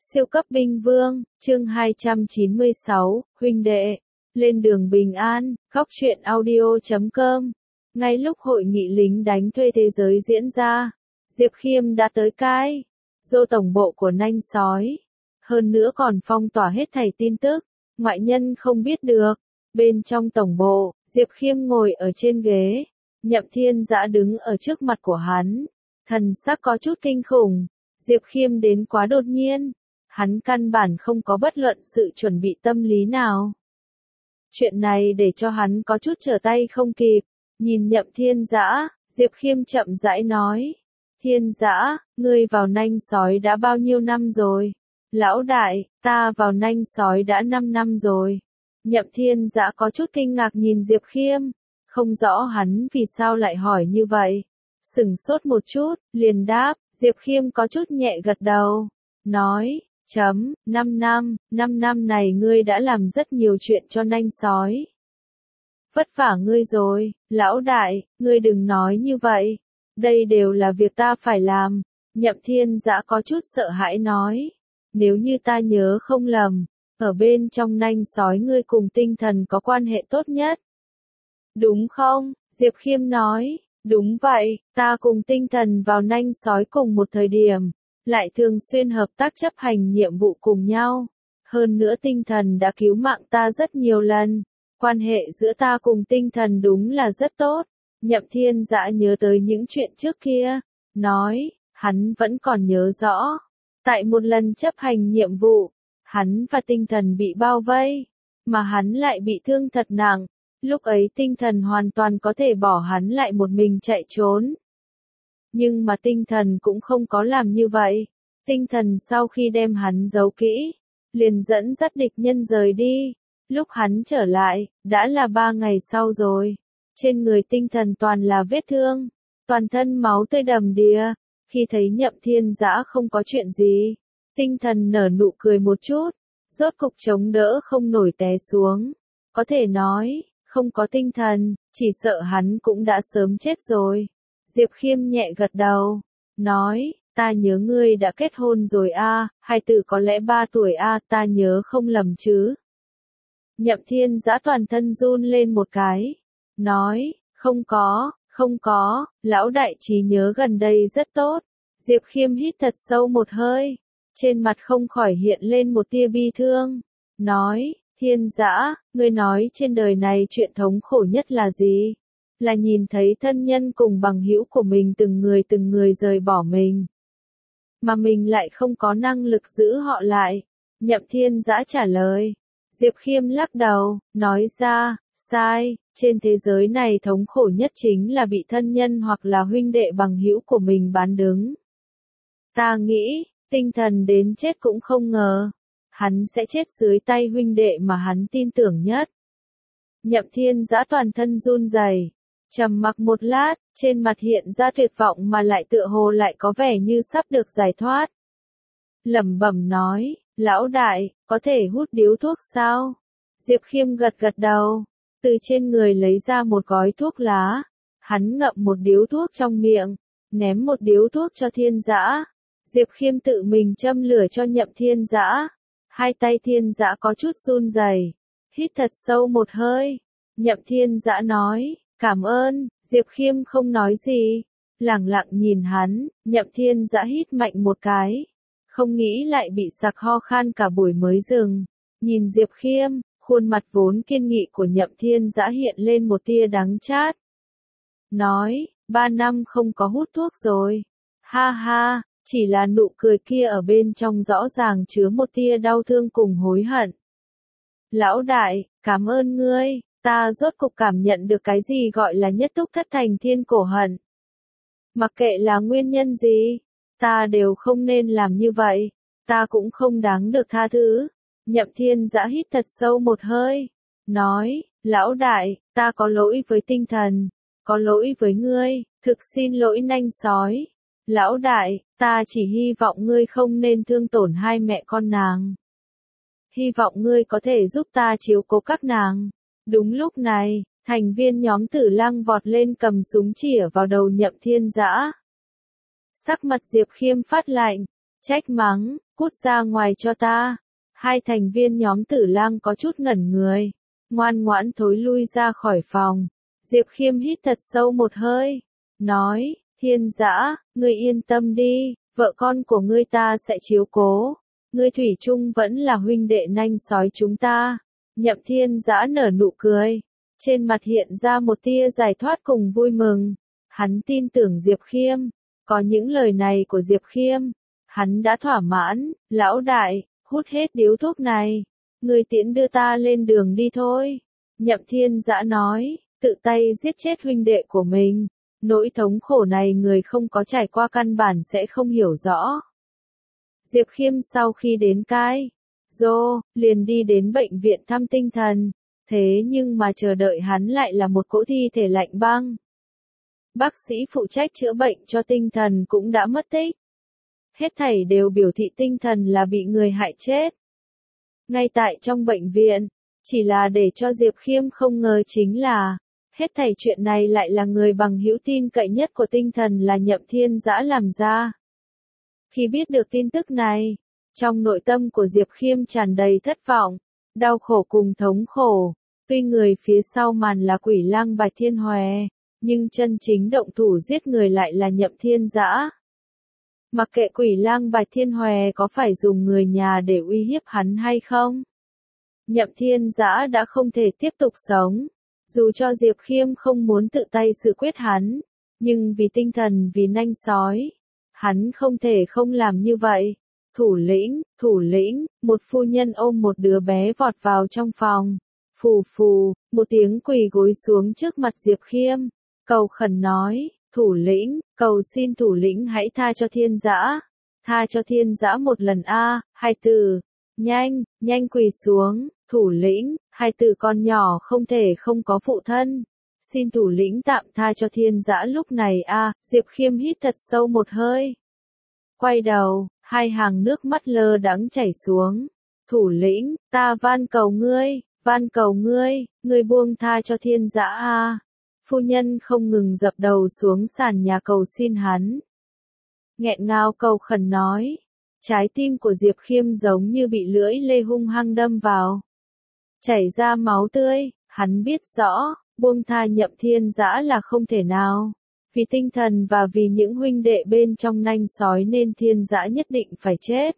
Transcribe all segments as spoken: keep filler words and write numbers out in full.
Siêu cấp binh vương, chương hai trăm chín mươi sáu, huynh đệ, lên đường bình an, góc truyện audio chấm com. Ngay lúc hội nghị lính đánh thuê thế giới diễn ra, Diệp Khiêm đã tới cái dô tổng bộ của nanh sói. Hơn nữa còn phong tỏa hết thảy tin tức, ngoại nhân không biết được. Bên trong tổng bộ, Diệp Khiêm ngồi ở trên ghế, Nhậm Thiên Dã đứng ở trước mặt của hắn. Thần sắc có chút kinh khủng, Diệp Khiêm đến quá đột nhiên. Hắn căn bản không có bất luận sự chuẩn bị tâm lý nào. Chuyện này để cho hắn có chút trở tay không kịp. Nhìn Nhậm Thiên Dã, Diệp Khiêm chậm rãi nói. Thiên Dã, ngươi vào nanh sói đã bao nhiêu năm rồi? Lão đại, ta vào nanh sói đã năm năm rồi. Nhậm Thiên Dã có chút kinh ngạc nhìn Diệp Khiêm. Không rõ hắn vì sao lại hỏi như vậy. Sửng sốt một chút, liền đáp, Diệp Khiêm có chút nhẹ gật đầu. Nói. Chấm, năm năm, năm năm này ngươi đã làm rất nhiều chuyện cho nanh sói. Vất vả ngươi rồi, lão đại, ngươi đừng nói như vậy. Đây đều là việc ta phải làm. Nhậm Thiên Dã có chút sợ hãi nói. Nếu như ta nhớ không lầm, ở bên trong nanh sói ngươi cùng tinh thần có quan hệ tốt nhất. Đúng không? Diệp Khiêm nói. Đúng vậy, ta cùng tinh thần vào nanh sói cùng một thời điểm. Lại thường xuyên hợp tác chấp hành nhiệm vụ cùng nhau. Hơn nữa tinh thần đã cứu mạng ta rất nhiều lần. Quan hệ giữa ta cùng tinh thần đúng là rất tốt. Nhậm Thiên Dã nhớ tới những chuyện trước kia. Nói, hắn vẫn còn nhớ rõ. Tại một lần chấp hành nhiệm vụ, hắn và tinh thần bị bao vây. Mà hắn lại bị thương thật nặng. Lúc ấy tinh thần hoàn toàn có thể bỏ hắn lại một mình chạy trốn. Nhưng mà tinh thần cũng không có làm như vậy. Tinh thần sau khi đem hắn giấu kỹ, liền dẫn dắt địch nhân rời đi. Lúc hắn trở lại, đã là ba ngày sau rồi. Trên người tinh thần toàn là vết thương, toàn thân máu tươi đầm đìa. Khi thấy Nhậm Thiên Dã không có chuyện gì, tinh thần nở nụ cười một chút, rốt cục chống đỡ không nổi té xuống. Có thể nói, không có tinh thần, chỉ sợ hắn cũng đã sớm chết rồi. Diệp Khiêm nhẹ gật đầu, nói, ta nhớ ngươi đã kết hôn rồi a, à, hài tử có lẽ ba tuổi a, à, ta nhớ không lầm chứ. Nhậm Thiên Dã toàn thân run lên một cái, nói, không có, không có, lão đại trí nhớ gần đây rất tốt. Diệp Khiêm hít thật sâu một hơi, trên mặt không khỏi hiện lên một tia bi thương, nói, Thiên Dã, ngươi nói trên đời này chuyện thống khổ nhất là gì? Là nhìn thấy thân nhân cùng bằng hữu của mình từng người từng người rời bỏ mình. Mà mình lại không có năng lực giữ họ lại. Nhậm Thiên Dã trả lời. Diệp Khiêm lắc đầu, nói ra, sai, trên thế giới này thống khổ nhất chính là bị thân nhân hoặc là huynh đệ bằng hữu của mình bán đứng. Ta nghĩ, tinh thần đến chết cũng không ngờ. Hắn sẽ chết dưới tay huynh đệ mà hắn tin tưởng nhất. Nhậm Thiên Dã toàn thân run rẩy. Trầm mặc một lát, trên mặt hiện ra tuyệt vọng mà lại tựa hồ lại có vẻ như sắp được giải thoát. Lẩm bẩm nói, lão đại, có thể hút điếu thuốc sao? Diệp Khiêm gật gật đầu, từ trên người lấy ra một gói thuốc lá. Hắn ngậm một điếu thuốc trong miệng, ném một điếu thuốc cho Thiên Dã. Diệp Khiêm tự mình châm lửa cho Nhậm Thiên Dã. Hai tay Thiên Dã có chút run rẩy, hít thật sâu một hơi. Nhậm Thiên Dã nói, cảm ơn. Diệp Khiêm không nói gì, lẳng lặng nhìn hắn. Nhậm Thiên Dã hít mạnh một cái, không nghĩ lại bị sặc ho khan cả buổi mới dừng. Nhìn Diệp Khiêm, khuôn mặt vốn kiên nghị của Nhậm Thiên Dã hiện lên một tia đắng chát. Nói, ba năm không có hút thuốc rồi. Ha ha, chỉ là nụ cười kia ở bên trong rõ ràng chứa một tia đau thương cùng hối hận. Lão đại, cảm ơn ngươi. Ta rốt cục cảm nhận được cái gì gọi là nhất túc thất thành thiên cổ hận. Mặc kệ là nguyên nhân gì, ta đều không nên làm như vậy, ta cũng không đáng được tha thứ. Nhậm Thiên Dã hít thật sâu một hơi, nói, lão đại, ta có lỗi với tinh thần, có lỗi với ngươi, thực xin lỗi nanh sói. Lão đại, ta chỉ hy vọng ngươi không nên thương tổn hai mẹ con nàng. Hy vọng ngươi có thể giúp ta chiếu cố các nàng. Đúng lúc này, thành viên nhóm Tử Lăng vọt lên cầm súng chĩa vào đầu Nhậm Thiên Dã. Sắc mặt Diệp Khiêm phát lạnh, trách mắng, cút ra ngoài cho ta. Hai thành viên nhóm Tử Lang có chút ngẩn người, ngoan ngoãn thối lui ra khỏi phòng. Diệp Khiêm hít thật sâu một hơi, nói, Thiên Dã, ngươi yên tâm đi, vợ con của ngươi ta sẽ chiếu cố. Ngươi thủy chung vẫn là huynh đệ nanh sói chúng ta. Nhậm Thiên Dã nở nụ cười, trên mặt hiện ra một tia giải thoát cùng vui mừng. Hắn tin tưởng Diệp Khiêm, có những lời này của Diệp Khiêm, hắn đã thỏa mãn. Lão đại, hút hết điếu thuốc này, ngươi tiễn đưa ta lên đường đi thôi. Nhậm Thiên Dã nói, tự tay giết chết huynh đệ của mình, nỗi thống khổ này người không có trải qua căn bản sẽ không hiểu rõ. Diệp Khiêm sau khi đến Cai Dô, liền đi đến bệnh viện thăm tinh thần, thế nhưng mà chờ đợi hắn lại là một cỗ thi thể lạnh băng. Bác sĩ phụ trách chữa bệnh cho tinh thần cũng đã mất tích. Hết thảy đều biểu thị tinh thần là bị người hại chết. Ngay tại trong bệnh viện, chỉ là để cho Diệp Khiêm không ngờ chính là, hết thảy chuyện này lại là người bằng hữu tin cậy nhất của tinh thần là Nhậm Thiên Dã làm ra. Khi biết được tin tức này, trong nội tâm của Diệp Khiêm tràn đầy thất vọng, đau khổ cùng thống khổ. Tuy người phía sau màn là Quỷ Lang Bạch Thiên Hòe, nhưng chân chính động thủ giết người lại là Nhậm Thiên Dã. Mặc kệ Quỷ Lang Bạch Thiên Hòe có phải dùng người nhà để uy hiếp hắn hay không, Nhậm Thiên Dã đã không thể tiếp tục sống. Dù cho Diệp Khiêm không muốn tự tay xử quyết hắn, nhưng vì tinh thần vì nanh sói, hắn không thể không làm như vậy. Thủ lĩnh, thủ lĩnh, một phu nhân ôm một đứa bé vọt vào trong phòng. Phù phù, một tiếng quỳ gối xuống trước mặt Diệp Khiêm, cầu khẩn nói, thủ lĩnh, cầu xin thủ lĩnh hãy tha cho Thiên Dã, tha cho Thiên Dã một lần a, hai từ, nhanh, nhanh quỳ xuống, thủ lĩnh, hai từ con nhỏ không thể không có phụ thân, xin thủ lĩnh tạm tha cho Thiên Dã lúc này a. Diệp Khiêm hít thật sâu một hơi, quay đầu, hai hàng nước mắt lơ đãng chảy xuống, thủ lĩnh, ta van cầu ngươi, van cầu ngươi, ngươi buông tha cho Thiên Dã a. Phu nhân không ngừng dập đầu xuống sàn nhà cầu xin hắn. Nghẹn ngào cầu khẩn nói, trái tim của Diệp Khiêm giống như bị lưỡi lê hung hăng đâm vào, chảy ra máu tươi. Hắn biết rõ, buông tha Nhậm Thiên Dã là không thể nào. Vì tinh thần và vì những huynh đệ bên trong nanh sói nên Thiên Dã nhất định phải chết.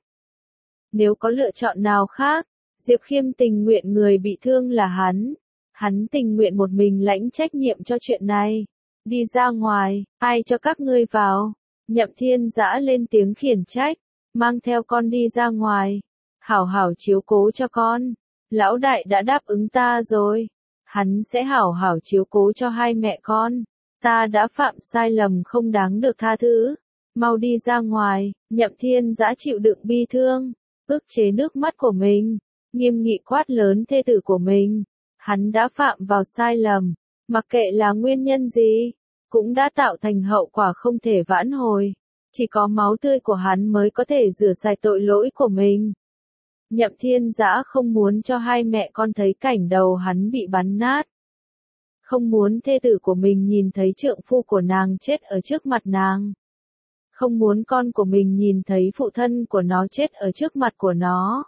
Nếu có lựa chọn nào khác, Diệp Khiêm tình nguyện người bị thương là hắn. Hắn tình nguyện một mình lãnh trách nhiệm cho chuyện này. Đi ra ngoài, ai cho các ngươi vào? Nhậm Thiên Dã lên tiếng khiển trách, mang theo con đi ra ngoài. Hảo hảo chiếu cố cho con. Lão đại đã đáp ứng ta rồi. Hắn sẽ hảo hảo chiếu cố cho hai mẹ con. Ta đã phạm sai lầm không đáng được tha thứ. Mau đi ra ngoài. Nhậm Thiên Dã chịu đựng bi thương, ức chế nước mắt của mình, nghiêm nghị quát lớn thê tử của mình. Hắn đã phạm vào sai lầm, mặc kệ là nguyên nhân gì, cũng đã tạo thành hậu quả không thể vãn hồi. Chỉ có máu tươi của hắn mới có thể rửa sạch tội lỗi của mình. Nhậm Thiên Dã không muốn cho hai mẹ con thấy cảnh đầu hắn bị bắn nát. Không muốn thê tử của mình nhìn thấy trượng phu của nàng chết ở trước mặt nàng. Không muốn con của mình nhìn thấy phụ thân của nó chết ở trước mặt của nó.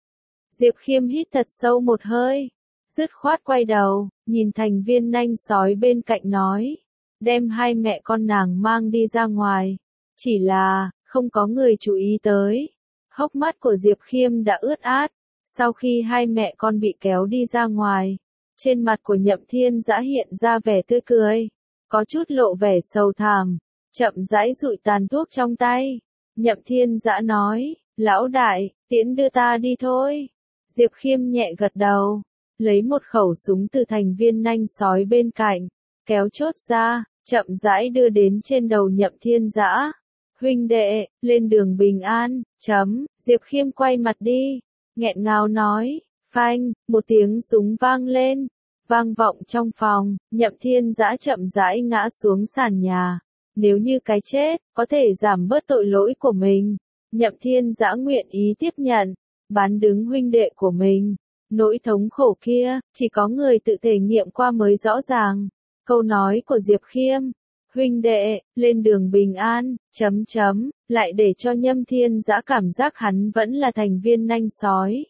Diệp Khiêm hít thật sâu một hơi, dứt khoát quay đầu, nhìn thành viên nanh sói bên cạnh nói, đem hai mẹ con nàng mang đi ra ngoài. Chỉ là, không có người chú ý tới. Hốc mắt của Diệp Khiêm đã ướt át, sau khi hai mẹ con bị kéo đi ra ngoài. Trên mặt của Nhậm Thiên Dã hiện ra vẻ tươi cười, có chút lộ vẻ sầu thảm, chậm rãi dụi tàn thuốc trong tay. Nhậm Thiên Dã nói, lão đại, tiễn đưa ta đi thôi. Diệp Khiêm nhẹ gật đầu, lấy một khẩu súng từ thành viên nanh sói bên cạnh, kéo chốt ra, chậm rãi đưa đến trên đầu Nhậm Thiên Dã. Huynh đệ, lên đường bình an, chấm, Diệp Khiêm quay mặt đi, nghẹn ngào nói, phanh, một tiếng súng vang lên, vang vọng trong phòng. Nhậm Thiên Dã chậm rãi ngã xuống sàn nhà. Nếu như cái chết, có thể giảm bớt tội lỗi của mình, Nhậm Thiên Dã nguyện ý tiếp nhận, bán đứng huynh đệ của mình. Nỗi thống khổ kia, chỉ có người tự thể nghiệm qua mới rõ ràng. Câu nói của Diệp Khiêm, huynh đệ, lên đường bình an, chấm chấm, lại để cho Nhâm Thiên Dã cảm giác hắn vẫn là thành viên nanh sói.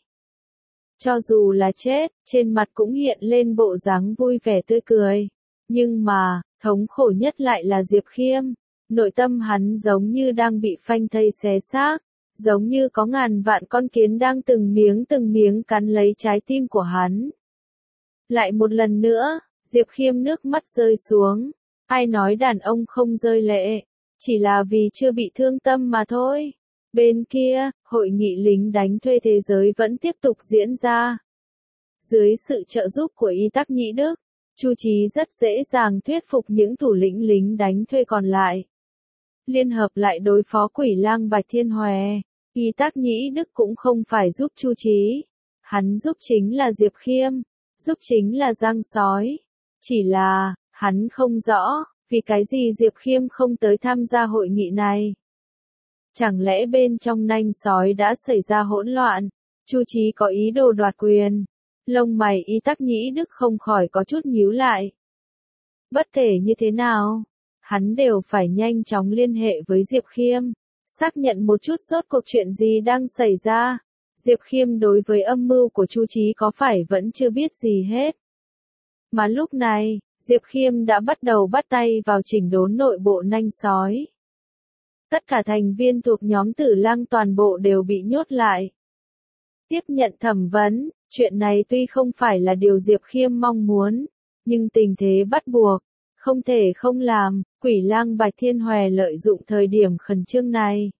Cho dù là chết, trên mặt cũng hiện lên bộ dáng vui vẻ tươi cười. Nhưng mà, thống khổ nhất lại là Diệp Khiêm. Nội tâm hắn giống như đang bị phanh thây xé xác, giống như có ngàn vạn con kiến đang từng miếng từng miếng cắn lấy trái tim của hắn. Lại một lần nữa, Diệp Khiêm nước mắt rơi xuống. Ai nói đàn ông không rơi lệ, chỉ là vì chưa bị thương tâm mà thôi. Bên kia, hội nghị lính đánh thuê thế giới vẫn tiếp tục diễn ra. Dưới sự trợ giúp của Y Tắc Nhĩ Đức, Chu Chí rất dễ dàng thuyết phục những thủ lĩnh lính đánh thuê còn lại. Liên hợp lại đối phó Quỷ Lang Bạch Thiên Hòe, Y Tắc Nhĩ Đức cũng không phải giúp Chu Chí. Hắn giúp chính là Diệp Khiêm, giúp chính là Giang Sói. Chỉ là, hắn không rõ, vì cái gì Diệp Khiêm không tới tham gia hội nghị này. Chẳng lẽ bên trong nanh sói đã xảy ra hỗn loạn, Chu Chí có ý đồ đoạt quyền? Lông mày Y Tắc Nhĩ Đức không khỏi có chút nhíu lại. Bất kể như thế nào, hắn đều phải nhanh chóng liên hệ với Diệp Khiêm, xác nhận một chút rốt cuộc chuyện gì đang xảy ra. Diệp Khiêm đối với âm mưu của Chu Chí có phải vẫn chưa biết gì hết. Mà lúc này, Diệp Khiêm đã bắt đầu bắt tay vào chỉnh đốn nội bộ nanh sói. Tất cả thành viên thuộc nhóm Tử Lang toàn bộ đều bị nhốt lại. Tiếp nhận thẩm vấn, chuyện này tuy không phải là điều Diệp Khiêm mong muốn, nhưng tình thế bắt buộc, không thể không làm. Quỷ Lang Bạch Thiên Hòe lợi dụng thời điểm khẩn trương này,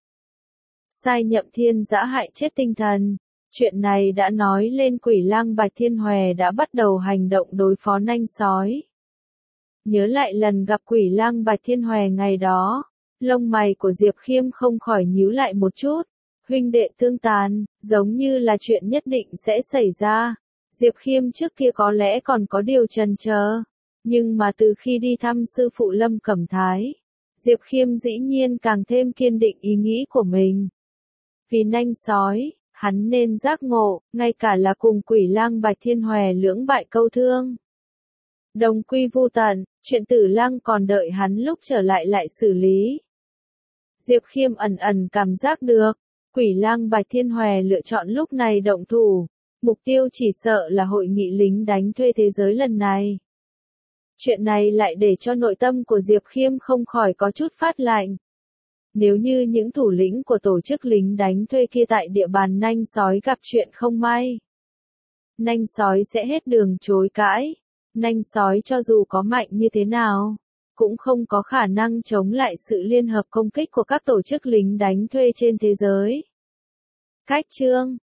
sai Nhậm Thiên Dã hại chết tinh thần. Chuyện này đã nói lên Quỷ Lang Bạch Thiên Hòe đã bắt đầu hành động đối phó nanh sói. Nhớ lại lần gặp Quỷ Lang Bạch Thiên Hòe ngày đó, lông mày của Diệp Khiêm không khỏi nhíu lại một chút. Huynh đệ tương tàn, giống như là chuyện nhất định sẽ xảy ra. Diệp Khiêm trước kia có lẽ còn có điều chần chờ, nhưng mà từ khi đi thăm sư phụ Lâm Cẩm Thái, Diệp Khiêm dĩ nhiên càng thêm kiên định ý nghĩ của mình. Vì nanh sói, hắn nên giác ngộ, ngay cả là cùng Quỷ Lang Bạch Thiên Hòe lưỡng bại câu thương. Đồng quy vu tận, chuyện Tử Lang còn đợi hắn lúc trở lại lại xử lý. Diệp Khiêm ẩn ẩn cảm giác được, Quỷ Lang Bạch Thiên Hòe lựa chọn lúc này động thủ, mục tiêu chỉ sợ là hội nghị lính đánh thuê thế giới lần này. Chuyện này lại để cho nội tâm của Diệp Khiêm không khỏi có chút phát lạnh. Nếu như những thủ lĩnh của tổ chức lính đánh thuê kia tại địa bàn nanh sói gặp chuyện không may, nanh sói sẽ hết đường chối cãi. Nanh sói cho dù có mạnh như thế nào, cũng không có khả năng chống lại sự liên hợp công kích của các tổ chức lính đánh thuê trên thế giới. Cách chương